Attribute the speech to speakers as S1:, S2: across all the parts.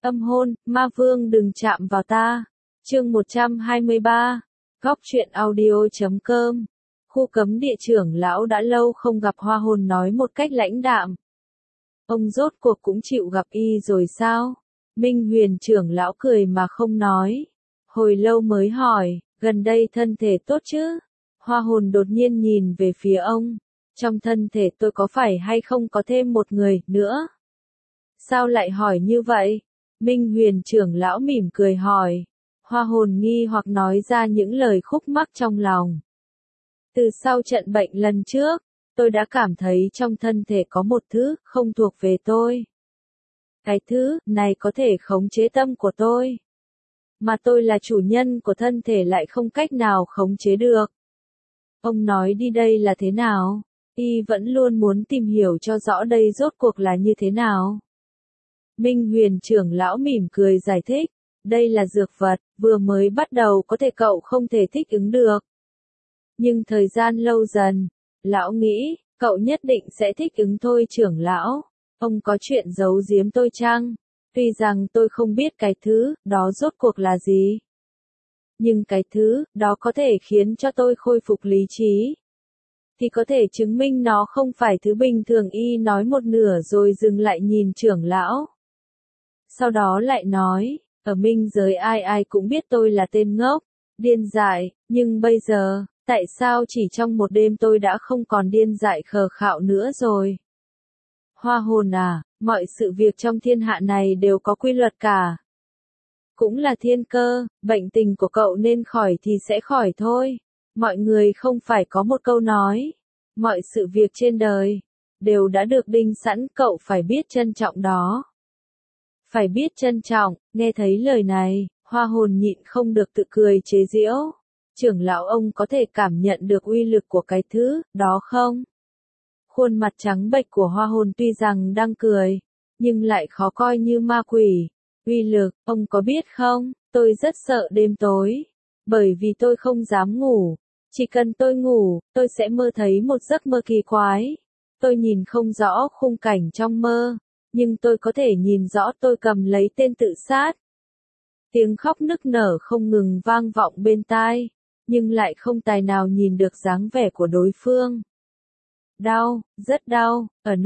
S1: Âm hôn, ma vương đừng chạm vào ta. Chương 123. Góc truyện audio.com. Khu cấm địa trưởng lão đã lâu không gặp Hoa Hồn nói một cách lãnh đạm. Ông rốt cuộc cũng chịu gặp y rồi sao? Minh Huyền trưởng lão cười mà không nói. Hồi lâu mới hỏi, gần đây thân thể tốt chứ? Hoa Hồn đột nhiên nhìn về phía ông. Trong thân thể tôi có phải hay không có thêm một người nữa? Sao lại hỏi như vậy? Minh Huyền trưởng lão mỉm cười hỏi. Hoa Hồn nghi hoặc nói ra những lời khúc mắc trong lòng. Từ sau trận bệnh lần trước, tôi đã cảm thấy trong thân thể có một thứ không thuộc về tôi. Cái thứ này có thể khống chế tâm của tôi. Mà tôi là chủ nhân của thân thể lại không cách nào khống chế được. Ông nói đi đây là thế nào? Y vẫn luôn muốn tìm hiểu cho rõ đây rốt cuộc là như thế nào. Minh Huyền trưởng lão mỉm cười giải thích. Đây là dược vật, vừa mới bắt đầu có thể cậu không thể thích ứng được. Nhưng thời gian lâu dần, lão nghĩ, cậu nhất định sẽ thích ứng thôi trưởng lão. Ông có chuyện giấu giếm tôi chăng? Tuy rằng tôi không biết cái thứ đó rốt cuộc là gì. Nhưng cái thứ đó có thể khiến cho tôi khôi phục lý trí. Thì có thể chứng minh nó không phải thứ bình thường. Y nói một nửa rồi dừng lại nhìn trưởng lão. Sau đó lại nói, ở minh giới ai ai cũng biết tôi là tên ngốc, điên dại, nhưng bây giờ, tại sao chỉ trong một đêm tôi đã không còn điên dại khờ khạo nữa rồi? Hoa Hồn à, mọi sự việc trong thiên hạ này đều có quy luật cả. Cũng là thiên cơ, bệnh tình của cậu nên khỏi thì sẽ khỏi thôi. Mọi người không phải có một câu nói, mọi sự việc trên đời đều đã được định sẵn, cậu phải biết trân trọng đó. Phải biết trân trọng. Nghe thấy lời này, Hoa Hồn nhịn không được tự cười chế giễu. Trưởng lão ông có thể cảm nhận được uy lực của cái thứ đó không? Khuôn mặt trắng bệch của Hoa Hồn tuy rằng đang cười, nhưng lại khó coi như ma quỷ. Uy lực, ông có biết không, tôi rất sợ đêm tối. Bởi vì tôi không dám ngủ. Chỉ cần tôi ngủ, tôi sẽ mơ thấy một giấc mơ kỳ quái. Tôi nhìn không rõ khung cảnh trong mơ. Nhưng tôi có thể nhìn rõ tôi cầm lấy tên tự sát. Tiếng khóc nức nở không ngừng vang vọng bên tai, nhưng lại không tài nào nhìn được dáng vẻ của đối phương. Đau, rất đau, ở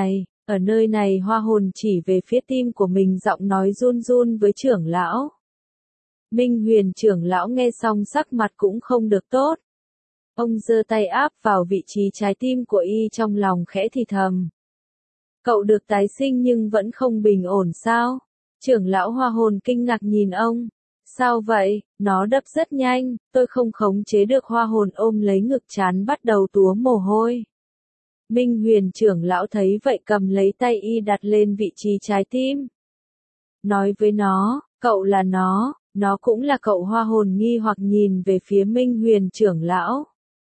S1: nơi này Hoa Hồn chỉ về phía tim của mình, giọng nói run run với trưởng lão. Minh Huyền trưởng lão nghe xong sắc mặt cũng không được tốt. Ông giơ tay áp vào vị trí trái tim của y, trong lòng khẽ thì thầm. Cậu được tái sinh nhưng vẫn không bình ổn sao? Trưởng lão Hoa Hồn kinh ngạc nhìn ông. Sao vậy? Nó đập rất nhanh, tôi không khống chế được. Hoa Hồn ôm lấy ngực trán bắt đầu túa mồ hôi. Minh Huyền trưởng lão thấy vậy cầm lấy tay y đặt lên vị trí trái tim. Nói với nó, cậu là nó cũng là cậu. Hoa Hồn nghi hoặc nhìn về phía Minh Huyền trưởng lão.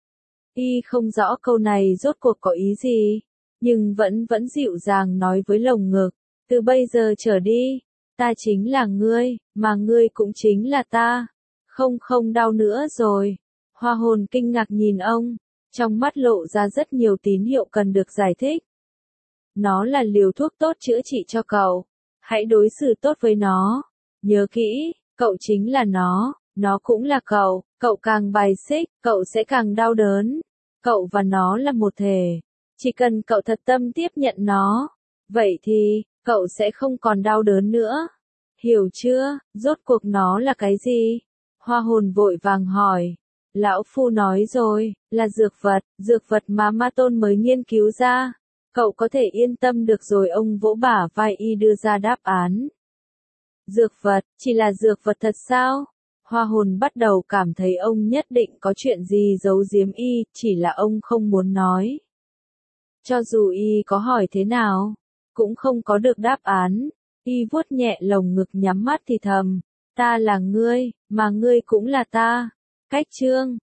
S1: Y không rõ câu này rốt cuộc có ý gì. Nhưng vẫn dịu dàng nói với lồng ngực, từ bây giờ trở đi, ta chính là ngươi, mà ngươi cũng chính là ta. Không đau nữa rồi. Hoa Hồn kinh ngạc nhìn ông, trong mắt lộ ra rất nhiều tín hiệu cần được giải thích. Nó là liều thuốc tốt chữa trị cho cậu. Hãy đối xử tốt với nó. Nhớ kỹ, cậu chính là nó cũng là cậu. Cậu càng bài xích, cậu sẽ càng đau đớn. Cậu và nó là một thể. Chỉ cần cậu thật tâm tiếp nhận nó, vậy thì, cậu sẽ không còn đau đớn nữa. Hiểu chưa, rốt cuộc nó là cái gì? Hoa Hồn vội vàng hỏi. Lão Phu nói rồi, là dược vật mà Ma Tôn mới nghiên cứu ra. Cậu có thể yên tâm được rồi. Ông vỗ bả vai y đưa ra đáp án. Dược vật, chỉ là dược vật thật sao? Hoa Hồn bắt đầu cảm thấy ông nhất định có chuyện gì giấu giếm y, chỉ là ông không muốn nói. Cho dù y có hỏi thế nào, cũng không có được đáp án. Y vuốt nhẹ lồng ngực nhắm mắt thì thầm. Ta là ngươi, mà ngươi cũng là ta. Cách chương